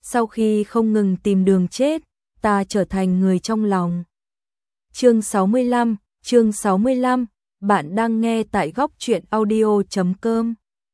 sau khi không ngừng tìm đường chết, ta trở thành người trong lòng. Chương 65, bạn đang nghe tại góc truyện audio.com.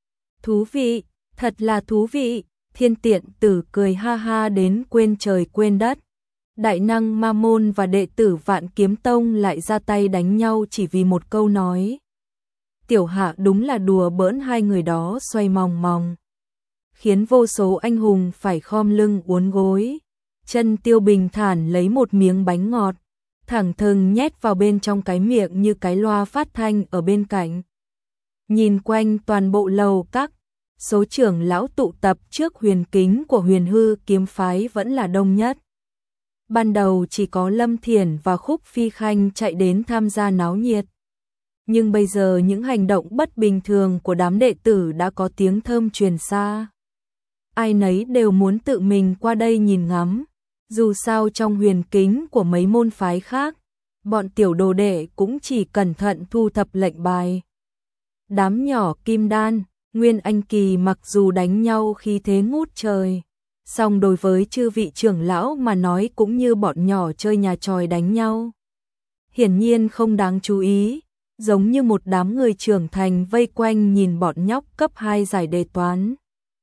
Thú vị, thật là thú vị, Thiên Tiện Tử cười ha ha đến quên trời quên đất. Đại năng Ma Môn và đệ tử Vạn Kiếm Tông lại ra tay đánh nhau chỉ vì một câu nói. Tiểu Hạ đúng là đùa bỡn hai người đó xoay mòng mòng, khiến vô số anh hùng phải khom lưng uốn gối. Chân Tiêu bình thản lấy một miếng bánh ngọt, thẳng thừng nhét vào bên trong cái miệng như cái loa phát thanh ở bên cạnh. Nhìn quanh toàn bộ lầu các, số trưởng lão tụ tập trước huyền kính của Huyền Hư kiếm phái vẫn là đông nhất. Ban đầu chỉ có Lâm Thiển và Khúc Phi Khanh chạy đến tham gia náo nhiệt. Nhưng bây giờ những hành động bất bình thường của đám đệ tử đã có tiếng thơm truyền xa. Ai nấy đều muốn tự mình qua đây nhìn ngắm. Dù sao trong huyền kính của mấy môn phái khác, bọn tiểu đồ đệ cũng chỉ cẩn thận thu thập lệnh bài. Đám nhỏ Kim Đan, Nguyên Anh Kỳ mặc dù đánh nhau khí thế ngút trời, song đối với chư vị trưởng lão mà nói cũng như bọn nhỏ chơi nhà tròi đánh nhau. Hiển nhiên không đáng chú ý, giống như một đám người trưởng thành vây quanh nhìn bọn nhóc cấp 2 giải đề toán.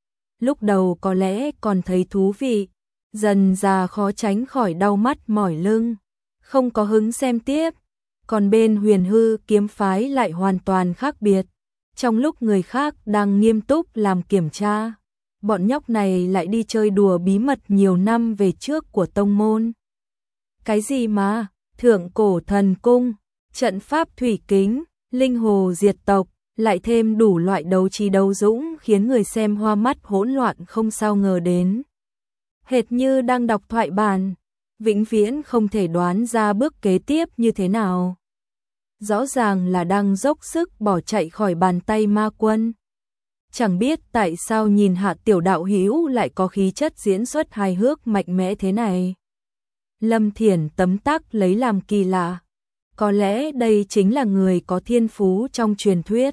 Lúc đầu có lẽ còn thấy thú vị, dần ra khó tránh khỏi đau mắt mỏi lưng, không có hứng xem tiếp. Còn bên Huyền Hư kiếm phái lại hoàn toàn khác biệt. Trong lúc người khác đang nghiêm túc làm kiểm tra, bọn nhóc này lại đi chơi đùa bí mật nhiều năm về trước của tông môn. Cái gì mà, thượng cổ thần cung, trận pháp thủy kính, linh hồ diệt tộc, lại thêm đủ loại đấu trí đấu dũng khiến người xem hoa mắt hỗn loạn không sao ngờ đến. Hệt như đang đọc thoại bản, vĩnh viễn không thể đoán ra bước kế tiếp như thế nào. Rõ ràng là đang dốc sức bỏ chạy khỏi bàn tay ma quân. Chẳng biết tại sao nhìn Hạ tiểu đạo hữu lại có khí chất diễn xuất hài hước mạnh mẽ thế này. Lâm Thiển tấm tắc lấy làm kỳ lạ. Có lẽ đây chính là người có thiên phú trong truyền thuyết.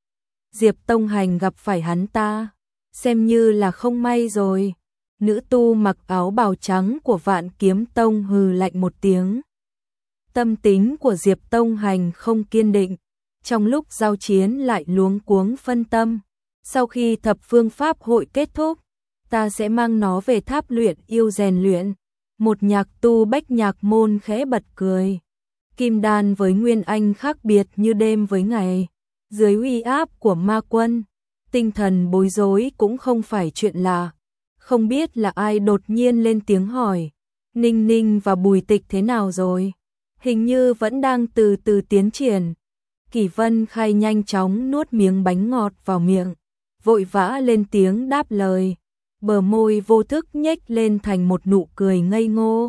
Diệp Tông Hành gặp phải hắn ta, xem như là không may rồi. Nữ tu mặc áo bào trắng của Vạn Kiếm Tông hừ lạnh một tiếng. Tâm tính của Diệp Tông Hành không kiên định, trong lúc giao chiến lại luống cuống phân tâm. Sau khi thập phương pháp hội kết thúc, ta sẽ mang nó về tháp luyện yêu rèn luyện. Một nhạc tu Bách Nhạc Môn khẽ bật cười. Kim Đan với Nguyên Anh khác biệt như đêm với ngày. Dưới uy áp của ma quân, tinh thần bối rối cũng không phải chuyện lạ. Không biết là ai đột nhiên lên tiếng hỏi, Ninh Ninh và Bùi Tịch thế nào rồi? Hình như vẫn đang từ từ tiến triển. Kỷ Vân Khai nhanh chóng nuốt miếng bánh ngọt vào miệng, vội vã lên tiếng đáp lời, bờ môi vô thức nhếch lên thành một nụ cười ngây ngô.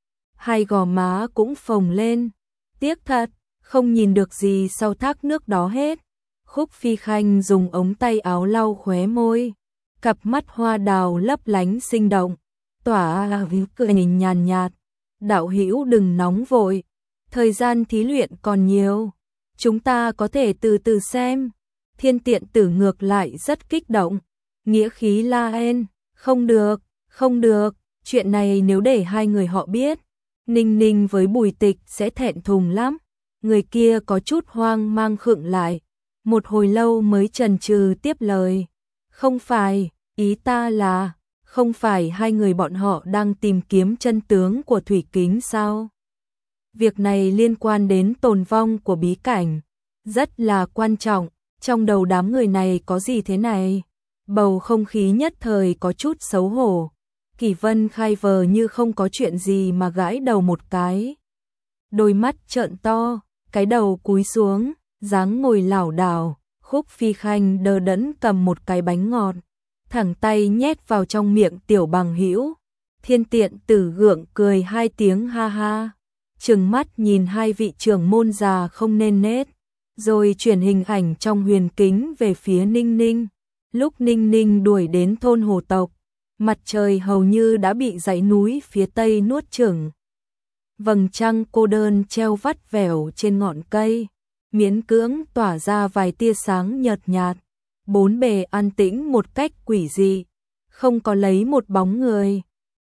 Hai gò má cũng phồng lên, tiếc thật, không nhìn được gì sau thác nước đó hết. Khúc Phi Khanh dùng ống tay áo lau khóe môi, cặp mắt hoa đào lấp lánh sinh động, tỏa ra víu cười nhàn nhạt. Đạo hữu đừng nóng vội, thời gian thí luyện còn nhiều, chúng ta có thể từ từ xem. Thiên Tiện Tử ngược lại rất kích động, nghĩa khí la lên, không được, không được, chuyện này nếu để hai người họ biết, Ninh Ninh với Bùi Tịch sẽ thẹn thùng lắm. Người kia có chút hoang mang khựng lại, một hồi lâu mới chần chừ tiếp lời. Không phải, ý ta là, không phải hai người bọn họ đang tìm kiếm chân tướng của thủy kính sao? Việc này liên quan đến tồn vong của bí cảnh, rất là quan trọng. Trong đầu đám người này có gì thế này? Bầu không khí nhất thời có chút xấu hổ. Kỷ Vân Khai vờ như không có chuyện gì mà gãi đầu một cái. Đôi mắt trợn to, cái đầu cúi xuống, dáng ngồi lảo đảo. Khúc Phi Khanh đờ đẫn cầm một cái bánh ngọt, thẳng tay nhét vào trong miệng tiểu bằng hữu. Thiên Tiện Tử gượng cười hai tiếng ha ha, trừng mắt nhìn hai vị trưởng môn già không nên nết, rồi chuyển hình ảnh trong huyền kính về phía Ninh Ninh. Lúc Ninh Ninh đuổi đến thôn Hồ Tộc, mặt trời hầu như đã bị dãy núi phía tây nuốt chửng. Vầng trăng cô đơn treo vắt vẻo trên ngọn cây, miễn cưỡng tỏa ra vài tia sáng nhợt nhạt. Bốn bề an tĩnh một cách quỷ dị, không có lấy một bóng người.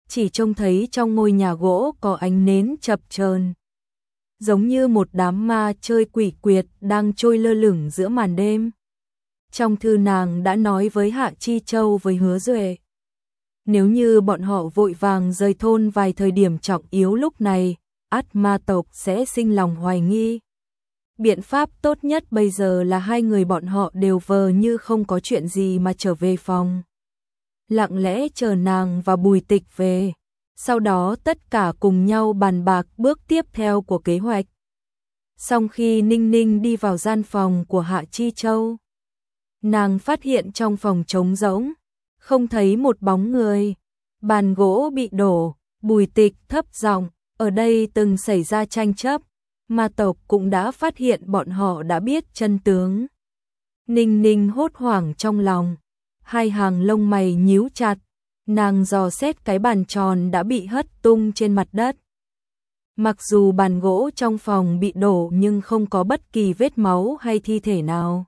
chỉ trông thấy trong ngôi nhà gỗ có ánh nến chập chờn, giống như một đám ma chơi quỷ quyệt đang trôi lơ lửng giữa màn đêm. Trong thư nàng đã nói với Hạ Chi Châu với Hứa Duệ, nếu như bọn họ vội vàng rời thôn vài thời điểm trọng yếu lúc này, ắt ma tộc sẽ sinh lòng hoài nghi. Biện pháp tốt nhất bây giờ là hai người bọn họ đều vờ như không có chuyện gì mà trở về phòng, lặng lẽ chờ nàng và Bùi Tịch về, sau đó tất cả cùng nhau bàn bạc bước tiếp theo của kế hoạch. Sau khi Ninh Ninh đi vào gian phòng của Hạ Chi Châu, nàng phát hiện trong phòng trống rỗng, không thấy một bóng người, bàn gỗ bị đổ. Bùi Tịch thấp giọng, ở đây từng xảy ra tranh chấp, ma tộc cũng đã phát hiện bọn họ đã biết chân tướng. Ninh Ninh hốt hoảng trong lòng, hai hàng lông mày nhíu chặt, nàng dò xét cái bàn tròn đã bị hất tung trên mặt đất. Mặc dù bàn gỗ trong phòng bị đổ nhưng không có bất kỳ vết máu hay thi thể nào.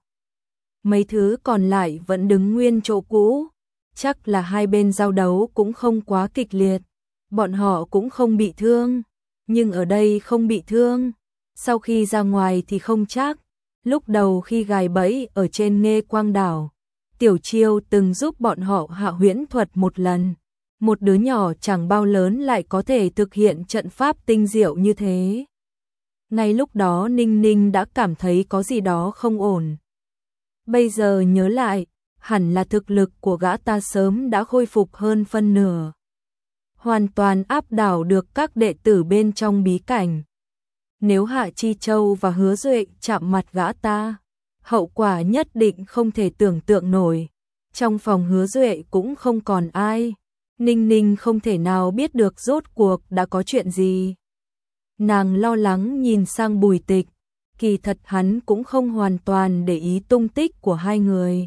Mấy thứ còn lại vẫn đứng nguyên chỗ cũ, chắc là hai bên giao đấu cũng không quá kịch liệt, bọn họ cũng không bị thương, nhưng ở đây không bị thương, sau khi ra ngoài thì không chắc. Lúc đầu khi gài bẫy ở trên Nghê Quang Đảo, Tiểu Chiêu từng giúp bọn họ hạ huyễn thuật một lần. Một đứa nhỏ chẳng bao lớn lại có thể thực hiện trận pháp tinh diệu như thế. Ngay lúc đó Ninh Ninh đã cảm thấy có gì đó không ổn. Bây giờ nhớ lại, hẳn là thực lực của gã ta sớm đã khôi phục hơn phân nửa, hoàn toàn áp đảo được các đệ tử bên trong bí cảnh. Nếu Hạ Chi Châu và Hứa Duệ chạm mặt gã ta, hậu quả nhất định không thể tưởng tượng nổi. Trong phòng Hứa Duệ cũng không còn ai, Ninh Ninh không thể nào biết được rốt cuộc đã có chuyện gì. Nàng lo lắng nhìn sang Bùi Tịch, kỳ thật hắn cũng không hoàn toàn để ý tung tích của hai người,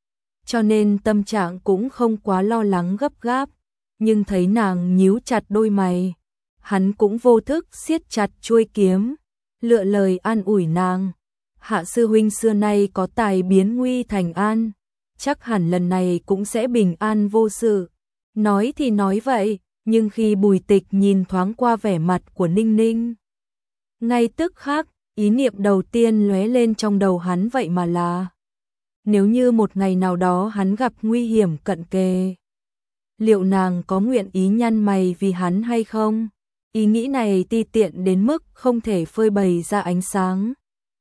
cho nên tâm trạng cũng không quá lo lắng gấp gáp, nhưng thấy nàng nhíu chặt đôi mày, hắn cũng vô thức siết chặt chuôi kiếm, lựa lời an ủi nàng. Hạ sư huynh xưa nay có tài biến nguy thành an, chắc hẳn lần này cũng sẽ bình an vô sự. Nói thì nói vậy, nhưng khi Bùi Tịch nhìn thoáng qua vẻ mặt của Ninh Ninh, ngay tức khắc, ý niệm đầu tiên lóe lên trong đầu hắn vậy mà là, nếu như một ngày nào đó hắn gặp nguy hiểm cận kề, liệu nàng có nguyện ý nhăn mày vì hắn hay không? Ý nghĩ này ti tiện đến mức không thể phơi bày ra ánh sáng.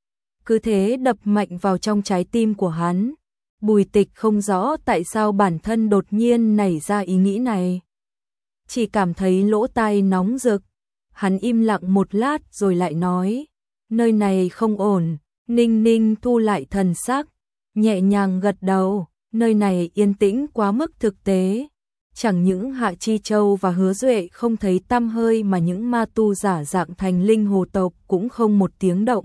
Cứ thế đập mạnh vào trong trái tim của hắn. Bùi Tịch không rõ tại sao bản thân đột nhiên nảy ra ý nghĩ này, chỉ cảm thấy lỗ tai nóng rực. Hắn im lặng một lát rồi lại nói, nơi này không ổn. Ninh Ninh thu lại thần sắc, nhẹ nhàng gật đầu, nơi này yên tĩnh quá mức thực tế. Chẳng những Hạ Chi Châu và Hứa Duệ không thấy tăm hơi mà những ma tu giả dạng thành linh hồ tộc cũng không một tiếng động.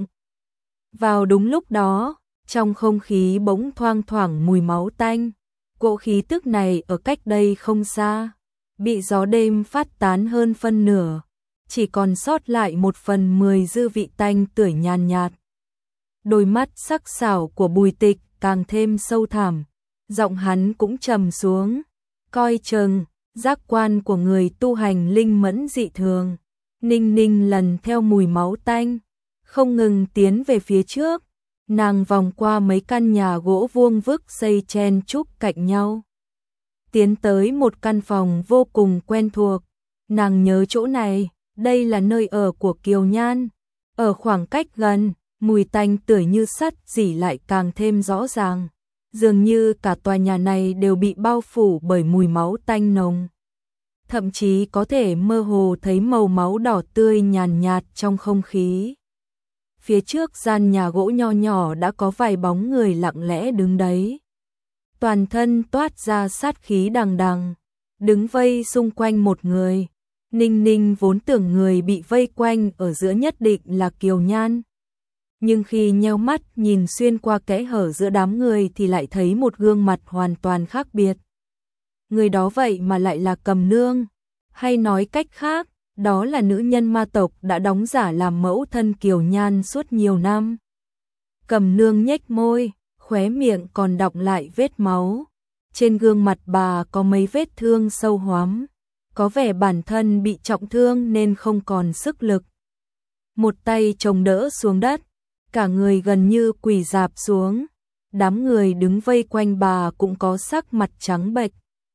Vào đúng lúc đó, trong không khí bỗng thoang thoảng mùi máu tanh, cỗ khí tức này ở cách đây không xa, bị gió đêm phát tán hơn phân nửa, chỉ còn sót lại 1/10 dư vị tanh tưởi nhàn nhạt. Đôi mắt sắc sảo của Bùi Tịch càng thêm sâu thẳm, giọng hắn cũng trầm xuống, coi chừng, giác quan của người tu hành linh mẫn dị thường. Ninh Ninh lần theo mùi máu tanh, không ngừng tiến về phía trước. Nàng vòng qua mấy căn nhà gỗ vuông vức xây chen chúc cạnh nhau, tiến tới một căn phòng vô cùng quen thuộc. Nàng nhớ chỗ này, đây là nơi ở của Kiều Nhan. Ở khoảng cách gần, mùi tanh tưởi như sắt rỉ lại càng thêm rõ ràng, dường như cả tòa nhà này đều bị bao phủ bởi mùi máu tanh nồng. Thậm chí có thể mơ hồ thấy màu máu đỏ tươi nhàn nhạt trong không khí. Phía trước gian nhà gỗ nho nhỏ đã có vài bóng người lặng lẽ đứng đấy, toàn thân toát ra sát khí đằng đằng, đứng vây xung quanh một người. Ninh Ninh vốn tưởng người bị vây quanh ở giữa nhất định là Kiều Nhan, nhưng khi nheo mắt nhìn xuyên qua kẽ hở giữa đám người thì lại thấy một gương mặt hoàn toàn khác biệt. Người đó vậy mà lại là Cầm Nương, hay nói cách khác, đó là nữ nhân ma tộc đã đóng giả làm mẫu thân Kiều Nhan suốt nhiều năm. Cầm Nương nhếch môi, khóe miệng còn đọng lại vết máu. Trên gương mặt bà có mấy vết thương sâu hoắm, có vẻ bản thân bị trọng thương nên không còn sức lực. Một tay chồng đỡ xuống đất, cả người gần như quỳ rạp xuống. Đám người đứng vây quanh bà cũng có sắc mặt trắng bệch.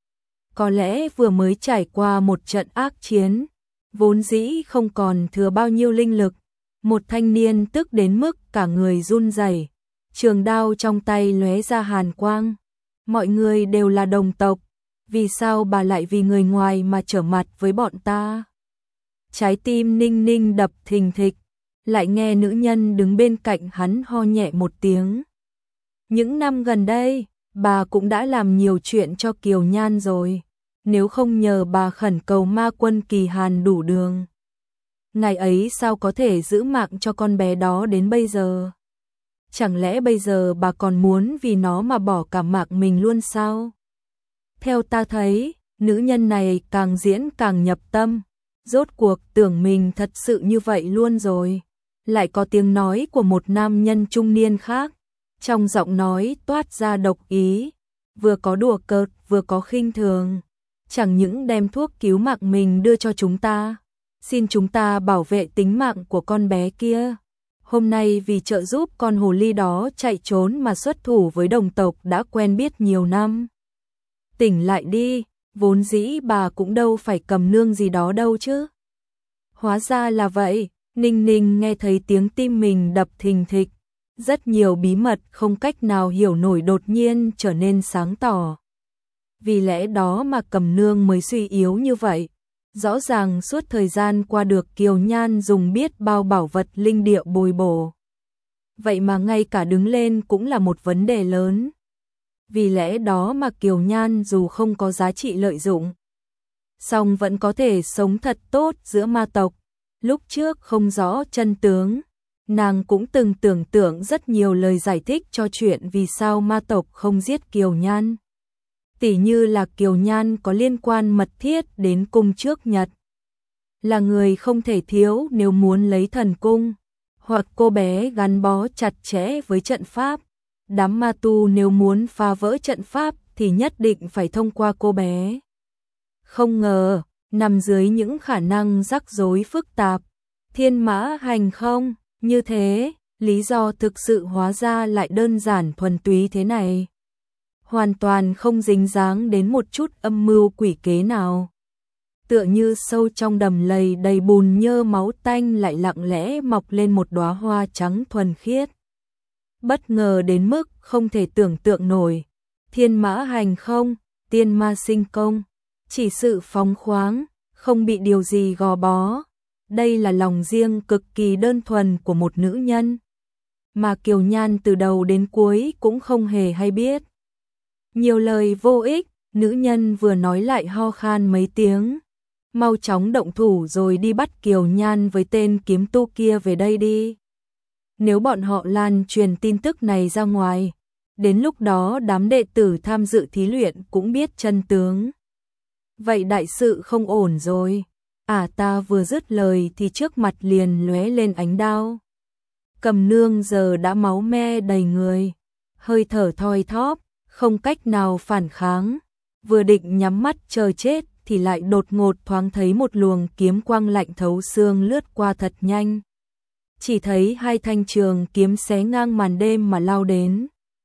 Có lẽ vừa mới trải qua một trận ác chiến, vốn dĩ không còn thừa bao nhiêu linh lực. Một thanh niên tức đến mức cả người run rẩy, trường đao trong tay lóe ra hàn quang. Mọi người đều là đồng tộc, vì sao bà lại vì người ngoài mà trở mặt với bọn ta? Trái tim Ninh Ninh đập thình thịch, lại nghe nữ nhân đứng bên cạnh hắn ho nhẹ một tiếng. Những năm gần đây, bà cũng đã làm nhiều chuyện cho Kiều Nhan rồi, nếu không nhờ bà khẩn cầu ma quân Kỳ Hàn đủ đường, ngày ấy sao có thể giữ mạng cho con bé đó đến bây giờ? Chẳng lẽ bây giờ bà còn muốn vì nó mà bỏ cả mạng mình luôn sao? Theo ta thấy, nữ nhân này càng diễn càng nhập tâm, rốt cuộc tưởng mình thật sự như vậy luôn rồi. Lại có tiếng nói của một nam nhân trung niên khác, trong giọng nói toát ra độc ý, vừa có đùa cợt vừa có khinh thường. Chẳng những đem thuốc cứu mạng mình đưa cho chúng ta, xin chúng ta bảo vệ tính mạng của con bé kia. Hôm nay vì trợ giúp con hồ ly đó chạy trốn mà xuất thủ với đồng tộc đã quen biết nhiều năm. Tỉnh lại đi, vốn dĩ bà cũng đâu phải cầm nương gì đó đâu chứ. Hóa ra là vậy, Ninh Ninh nghe thấy tiếng tim mình đập thình thịch. Rất nhiều bí mật không cách nào hiểu nổi đột nhiên trở nên sáng tỏ. Vì lẽ đó mà cầm nương mới suy yếu như vậy. Rõ ràng suốt thời gian qua được Kiều Nhan dùng biết bao bảo vật linh địa bồi bổ. Vậy mà ngay cả đứng lên cũng là một vấn đề lớn. Vì lẽ đó mà Kiều Nhan dù không có giá trị lợi dụng, song vẫn có thể sống thật tốt giữa ma tộc. Lúc trước không rõ chân tướng, nàng cũng từng tưởng tượng rất nhiều lời giải thích cho chuyện vì sao ma tộc không giết Kiều Nhan. Tỉ như là Kiều Nhan có liên quan mật thiết đến cung trước Nhật, là người không thể thiếu nếu muốn lấy thần cung, hoặc cô bé gắn bó chặt chẽ với trận pháp. Đám ma tu nếu muốn phá vỡ trận pháp thì nhất định phải thông qua cô bé. Không ngờ, nằm dưới những khả năng rắc rối phức tạp, thiên mã hành không, như thế, lý do thực sự hóa ra lại đơn giản thuần túy thế này. Hoàn toàn không dính dáng đến một chút âm mưu quỷ kế nào. Tựa như sâu trong đầm lầy đầy bùn nhơ máu tanh lại lặng lẽ mọc lên một đóa hoa trắng thuần khiết. Bất ngờ đến mức không thể tưởng tượng nổi. Thiên mã hành không, tiên ma sinh công, chỉ sự phóng khoáng, không bị điều gì gò bó. Đây là lòng riêng cực kỳ đơn thuần của một nữ nhân, mà Kiều Nhan từ đầu đến cuối cũng không hề hay biết. Nhiều lời vô ích, nữ nhân vừa nói lại ho khan mấy tiếng. Mau chóng động thủ rồi đi bắt Kiều Nhan với tên kiếm tu kia về đây đi. Nếu bọn họ lan truyền tin tức này ra ngoài, đến lúc đó đám đệ tử tham dự thí luyện cũng biết chân tướng. Vậy đại sự không ổn rồi. Ta vừa dứt lời thì trước mặt liền lóe lên ánh đao. Cầm nương giờ đã máu me đầy người, hơi thở thoi thóp, không cách nào phản kháng. Vừa định nhắm mắt chờ chết thì lại đột ngột thoáng thấy một luồng kiếm quang lạnh thấu xương lướt qua thật nhanh. Chỉ thấy hai thanh trường kiếm xé ngang màn đêm mà lao đến.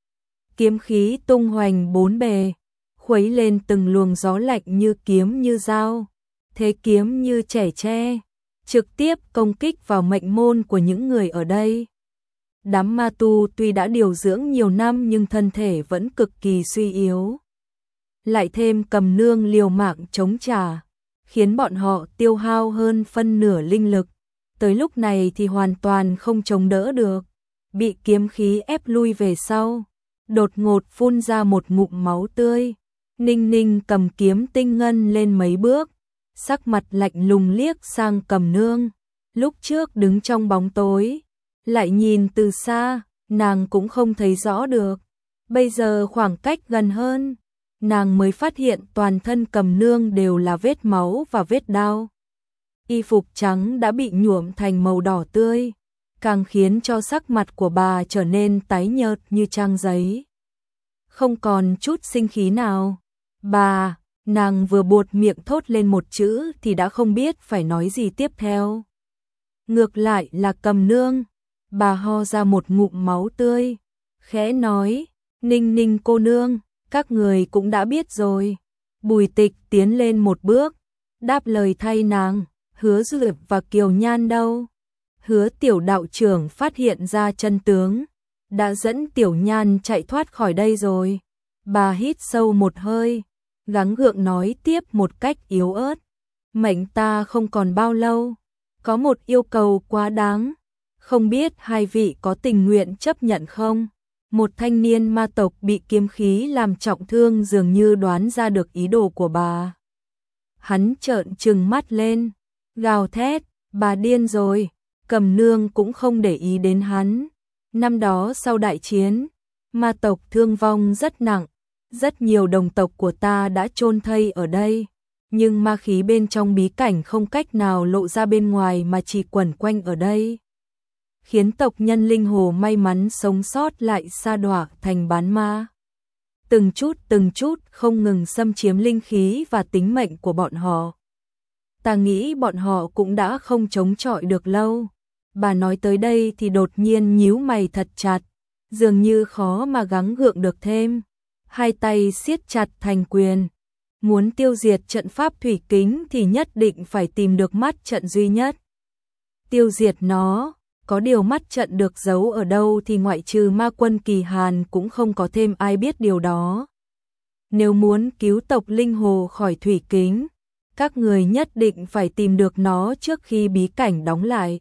Kiếm khí tung hoành bốn bề, khuấy lên từng luồng gió lạnh như kiếm như dao, thế kiếm như chẻ tre, trực tiếp công kích vào mệnh môn của những người ở đây. Đám ma tu tuy đã điều dưỡng nhiều năm nhưng thân thể vẫn cực kỳ suy yếu. Lại thêm cầm nương liều mạng chống trả, khiến bọn họ tiêu hao hơn phân nửa linh lực. Tới lúc này thì hoàn toàn không chống đỡ được, bị kiếm khí ép lui về sau, đột ngột phun ra một ngụm máu tươi. Ninh Ninh cầm kiếm tinh ngân lên mấy bước, sắc mặt lạnh lùng liếc sang cầm nương. Lúc trước đứng trong bóng tối, lại nhìn từ xa, nàng cũng không thấy rõ được. Bây giờ khoảng cách gần hơn, nàng mới phát hiện toàn thân cầm nương đều là vết máu và vết đao. Y phục trắng đã bị nhuộm thành màu đỏ tươi, càng khiến cho sắc mặt của bà trở nên tái nhợt như trang giấy. Không còn chút sinh khí nào. Bà, Nàng vừa buột miệng thốt lên một chữ thì đã không biết phải nói gì tiếp theo. Ngược lại là Cầm Nương, bà ho ra một ngụm máu tươi, khẽ nói, Ninh Ninh cô nương, các người cũng đã biết rồi. Bùi Tịch tiến lên một bước, đáp lời thay nàng, Hứa Duyệt và Kiều Nhan đâu? Hứa tiểu đạo trưởng phát hiện ra chân tướng, đã dẫn Tiểu Nhan chạy thoát khỏi đây rồi. Bà hít sâu một hơi, gắng gượng nói tiếp một cách yếu ớt, mệnh ta không còn bao lâu, có một yêu cầu quá đáng, không biết hai vị có tình nguyện chấp nhận không? Một thanh niên ma tộc bị kiếm khí làm trọng thương dường như đoán ra được ý đồ của bà. Hắn trợn trừng mắt lên, gào thét, bà điên rồi. Cầm Nương cũng không để ý đến hắn. Năm đó sau đại chiến, ma tộc thương vong rất nặng, rất nhiều đồng tộc của ta đã chôn thây ở đây, nhưng ma khí bên trong bí cảnh không cách nào lộ ra bên ngoài mà chỉ quẩn quanh ở đây, khiến tộc nhân linh hồ may mắn sống sót lại sa đọa thành bán ma. Từng chút không ngừng xâm chiếm linh khí và tính mệnh của bọn họ. Ta nghĩ bọn họ cũng đã không chống chọi được lâu. Bà nói tới đây thì đột nhiên nhíu mày thật chặt, dường như khó mà gắng gượng được thêm. Hai tay siết chặt thành quyền. Muốn tiêu diệt trận pháp thủy kính thì nhất định phải tìm được mắt trận duy nhất. Tiêu diệt nó, có điều mắt trận được giấu ở đâu thì ngoại trừ ma quân Kỳ Hàn cũng không có thêm ai biết điều đó. Nếu muốn cứu tộc linh hồ khỏi thủy kính, các người nhất định phải tìm được nó trước khi bí cảnh đóng lại.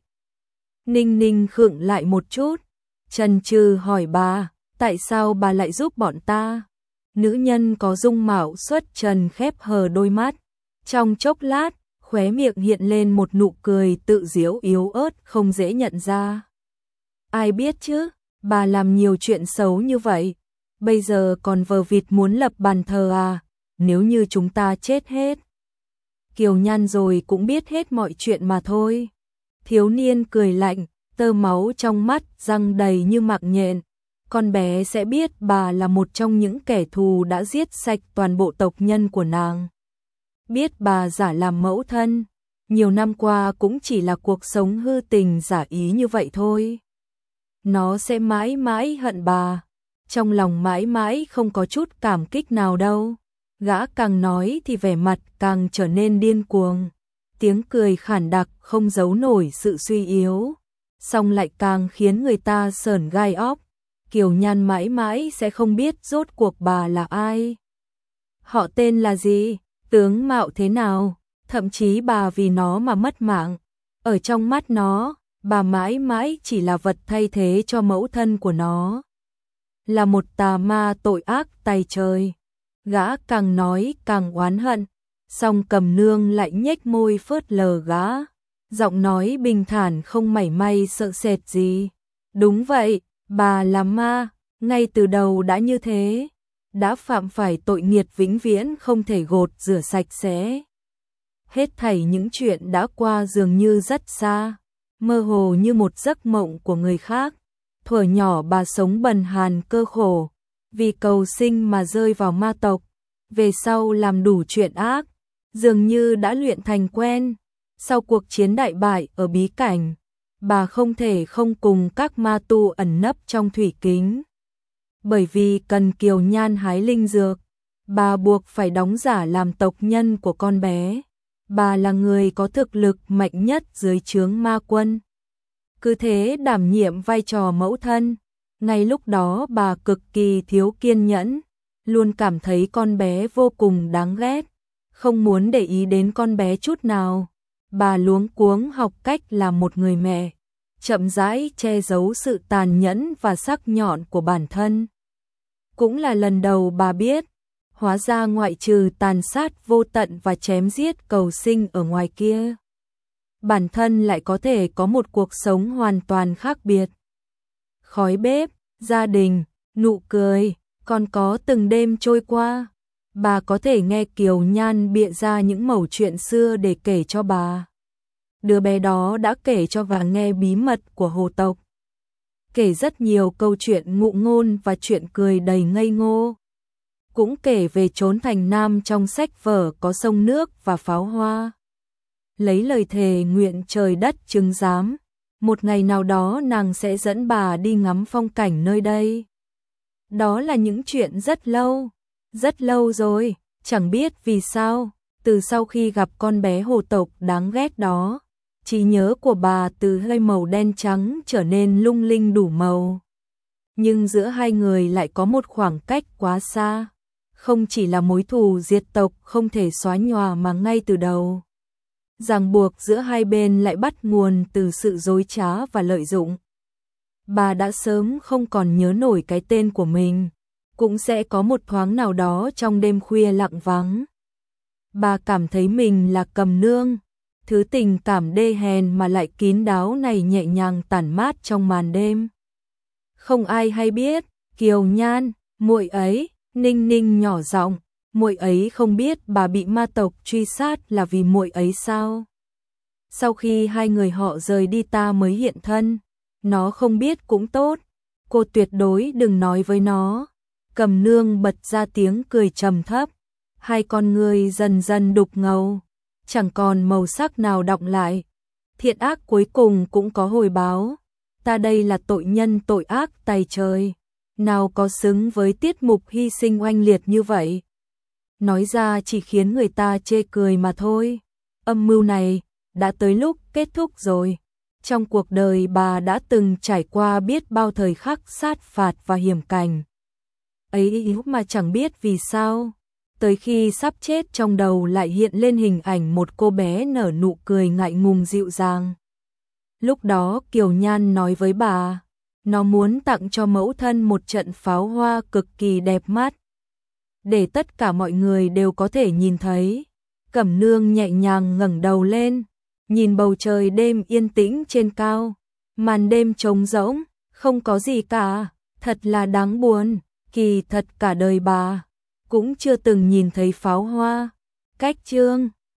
Ninh Ninh khựng lại một chút, chần chừ hỏi bà, tại sao bà lại giúp bọn ta? Nữ nhân có dung mạo xuất trần khép hờ đôi mắt, trong chốc lát, khóe miệng hiện lên một nụ cười tự giễu yếu ớt không dễ nhận ra. Ai biết chứ, bà làm nhiều chuyện xấu như vậy, bây giờ còn vờ vịt muốn lập bàn thờ à, nếu như chúng ta chết hết. Kiều Nhan rồi cũng biết hết mọi chuyện mà thôi. Thiếu niên cười lạnh, tơ máu trong mắt răng đầy như mạng nhện. Con bé sẽ biết bà là một trong những kẻ thù đã giết sạch toàn bộ tộc nhân của nàng. Biết bà giả làm mẫu thân, nhiều năm qua cũng chỉ là cuộc sống hư tình giả ý như vậy thôi. Nó sẽ mãi mãi hận bà, trong lòng mãi mãi không có chút cảm kích nào đâu. Gã càng nói thì vẻ mặt càng trở nên điên cuồng, tiếng cười khản đặc không giấu nổi sự suy yếu, song lại càng khiến người ta sởn gai óc. Kiều Nhan mãi mãi sẽ không biết rốt cuộc bà là ai. Họ tên là gì, tướng mạo thế nào, thậm chí bà vì nó mà mất mạng. Ở trong mắt nó, bà mãi mãi chỉ là vật thay thế cho mẫu thân của nó. Là một tà ma tội ác tày trời. Gã càng nói càng oán hận, song Cầm Nương lại nhếch môi phớt lờ gã, giọng nói bình thản không mảy may sợ sệt gì. Đúng vậy, bà là ma, ngay từ đầu đã như thế, đã phạm phải tội nghiệt vĩnh viễn không thể gột rửa sạch sẽ. Hết thảy những chuyện đã qua dường như rất xa, mơ hồ như một giấc mộng của người khác. Thuở nhỏ bà sống bần hàn cơ khổ, vì cầu sinh mà rơi vào ma tộc, về sau làm đủ chuyện ác, dường như đã luyện thành quen. Sau cuộc chiến đại bại ở bí cảnh, bà không thể không cùng các ma tu ẩn nấp trong thủy kính. Bởi vì cần Kiều Nhan hái linh dược, bà buộc phải đóng giả làm tộc nhân của con bé. Bà là người có thực lực mạnh nhất dưới trướng ma quân. Cứ thế đảm nhiệm vai trò mẫu thân. Ngay lúc đó bà cực kỳ thiếu kiên nhẫn, luôn cảm thấy con bé vô cùng đáng ghét, không muốn để ý đến con bé chút nào. Bà luống cuống học cách làm một người mẹ, chậm rãi che giấu sự tàn nhẫn và sắc nhọn của bản thân. Cũng là lần đầu bà biết, hóa ra ngoại trừ tàn sát vô tận và chém giết cầu sinh ở ngoài kia, bản thân lại có thể có một cuộc sống hoàn toàn khác biệt. Khói bếp, gia đình, nụ cười, còn có từng đêm trôi qua. Bà có thể nghe Kiều Nhan bịa ra những mẩu chuyện xưa để kể cho bà. Đứa bé đó đã kể cho bà nghe bí mật của hồ tộc. Kể rất nhiều câu chuyện ngụ ngôn và chuyện cười đầy ngây ngô. cũng kể về chốn thành Nam trong sách vở có sông nước và pháo hoa. Lấy lời thề nguyện trời đất chứng giám, một ngày nào đó nàng sẽ dẫn bà đi ngắm phong cảnh nơi đây. Đó là những chuyện rất lâu rồi, chẳng biết vì sao, từ sau khi gặp con bé hồ tộc đáng ghét đó, trí nhớ của bà từ hơi màu đen trắng trở nên lung linh đủ màu. Nhưng giữa hai người lại có một khoảng cách quá xa, không chỉ là mối thù diệt tộc không thể xóa nhòa mà ngay từ đầu. Ràng buộc giữa hai bên lại bắt nguồn từ sự dối trá và lợi dụng. Bà đã sớm không còn nhớ nổi cái tên của mình, cũng sẽ có một thoáng nào đó trong đêm khuya lặng vắng. Bà cảm thấy mình là Cầm Nương, thứ tình cảm đê hèn mà lại kín đáo này nhẹ nhàng tản mát trong màn đêm. Không ai hay biết, Kiều Nhan, muội ấy, Ninh Ninh nhỏ giọng, muội ấy không biết bà bị ma tộc truy sát là vì muội ấy sao? Sau khi hai người họ rời đi ta mới hiện thân, nó không biết cũng tốt, cô tuyệt đối đừng nói với nó. Cầm Nương bật ra tiếng cười trầm thấp, hai con ngươi dần dần đục ngầu, chẳng còn màu sắc nào đọng lại. Thiện ác cuối cùng cũng có hồi báo, ta đây là tội nhân tội ác tày trời, nào có xứng với tiết mục hy sinh oanh liệt như vậy. Nói ra chỉ khiến người ta chê cười mà thôi. Âm mưu này đã tới lúc kết thúc rồi. Trong cuộc đời bà đã từng trải qua biết bao thời khắc sát phạt và hiểm cảnh. Ấy mà chẳng biết vì sao, tới khi sắp chết trong đầu lại hiện lên hình ảnh một cô bé nở nụ cười ngại ngùng dịu dàng. Lúc đó Kiều Nhan nói với bà, nó muốn tặng cho mẫu thân một trận pháo hoa cực kỳ đẹp mắt, để tất cả mọi người đều có thể nhìn thấy. Cẩm Nương nhẹ nhàng ngẩng đầu lên, nhìn bầu trời đêm yên tĩnh trên cao, màn đêm trống rỗng, không có gì cả, thật là đáng buồn, kỳ thật cả đời bà cũng chưa từng nhìn thấy pháo hoa. Cách chương